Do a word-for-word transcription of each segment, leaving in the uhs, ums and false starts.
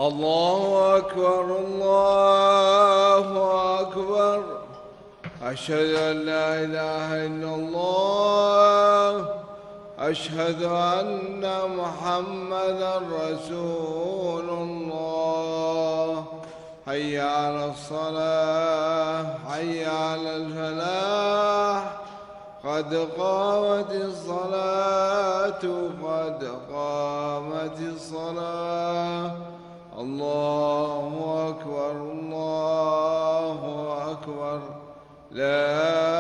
الله أكبر الله أكبر. أشهد أن لا إله إلا الله. أشهد أن محمدا رسول الله. حي على الصلاة حي على الفلاح. قد قامت الصلاة قد قامت الصلاة. الله أكبر الله أكبر. لا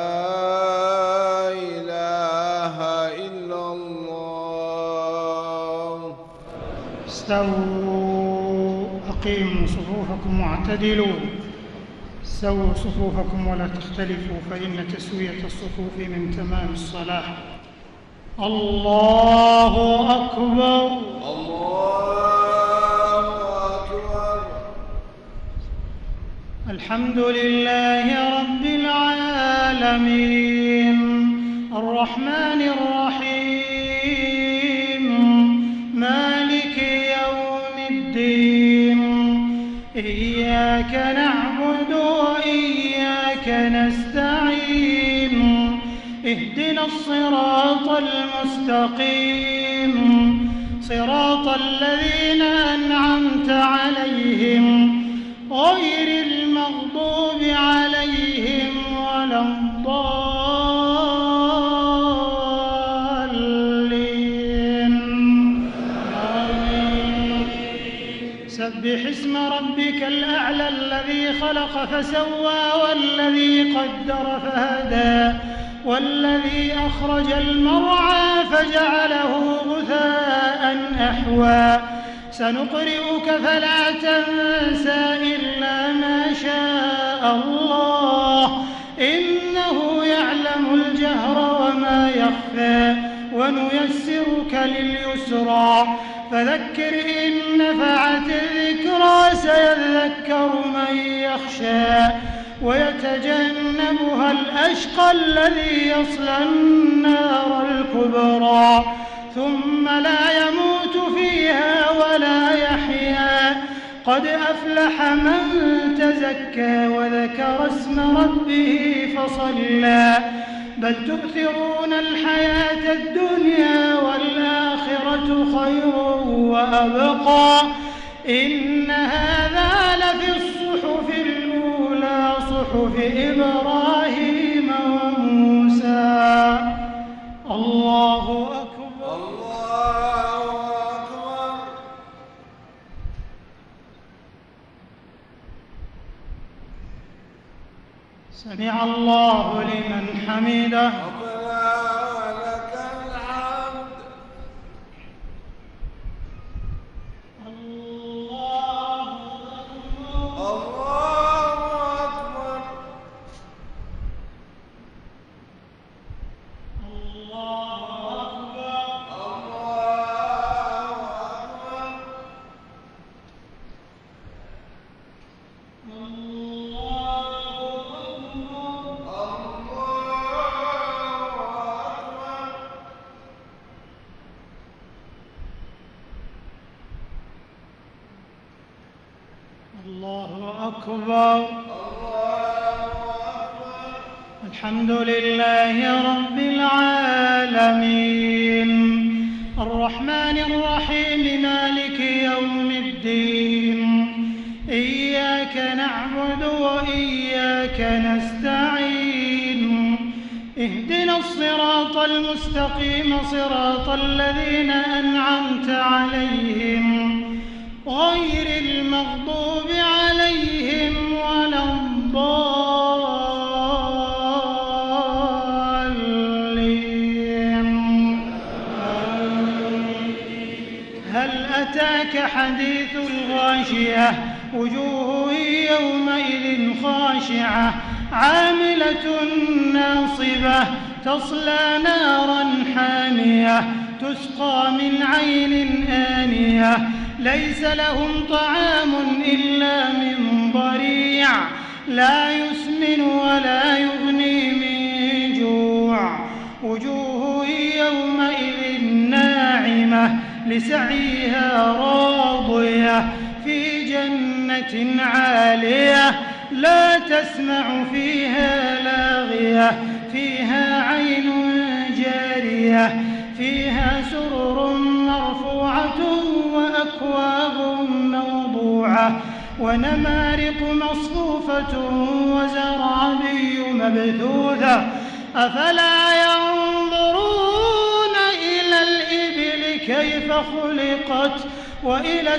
إله إلا الله. استووا أقيموا صفوفكم واعتدلوا. استووا صفوفكم ولا تختلفوا فإن تسوية الصفوف من تمام الصلاة. الله أكبر الله أكبر. الحمد لله رب العالمين الرحمن الرحيم مالك يوم الدين. إياك نعبد وإياك نستعين. اهدنا الصراط المستقيم صراط الذين أنعمت عليهم غير المغضوب عليهم ولا الضالين. آمين. سبح اسم ربك الأعلى الذي خلق فسوى والذي قدر فهدى والذي أخرج المرعى فجعله غثاء أحوى. سنقرئك فلا تنسى إلا ما شاء الله إنه يعلم الجهر وما يخفى. ونيسرك لليسرى فذكر إن نفعت الذكرى سيذكر من يخشى ويتجنبها الأشقى الذي يصلى النار الكبرى ثم لا يموت فيها ولا يحيا. قد أفلح من تزكى وذكر اسم ربه فصلى. بل تؤثرون الحياة الدنيا والآخرة خير وأبقى. إن هذا لفي الصحف الأولى صحف إبراهيم وموسى. الله أكبر الله أكبر. سمع الله لمن حمده. ربنا ولك الحمد. الله أكبر الله أكبر. الله أكبر. الله أكبر. الله أكبر. الحمد لله رب العالمين الرحمن الرحيم مالك يوم الدين. إياك نعبد وإياك نستعين. اهدنا الصراط المستقيم صراط الذين أنعمت عليهم غير المغضوب عليهم ولا الضالين. هل أتاك حديث الغاشية وجوه يومئذ خاشعة عاملة ناصبة تصلى نارا حامية تسقى من عين آنية ليس لهم طعام إلا من ضريع لا يسمن ولا يغني من جوع. وجوه يومئذ ناعمة لسعيها راضية في في جنة عالية لا تسمع فيها لاغية فيها عين جارية فيها سرر مرفوعة وأكواب موضوعة ونمارق مصفوفة وزرابي مبثوثة أفلا ينظرون إلى الإبل كيف خلقت وإلى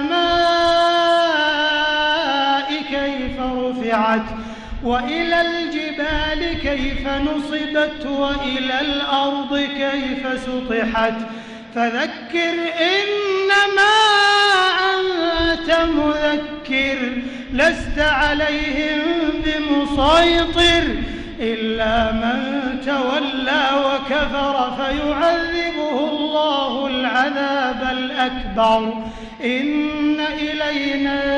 السماء كيف رفعت وإلى الجبال كيف نصبت وإلى الأرض كيف سطحت فذكر إنما أنت مذكر لست عليهم بمسيطر إلا من تولى وكفر فيعذبه الله العذاب الأكبر إن إلينا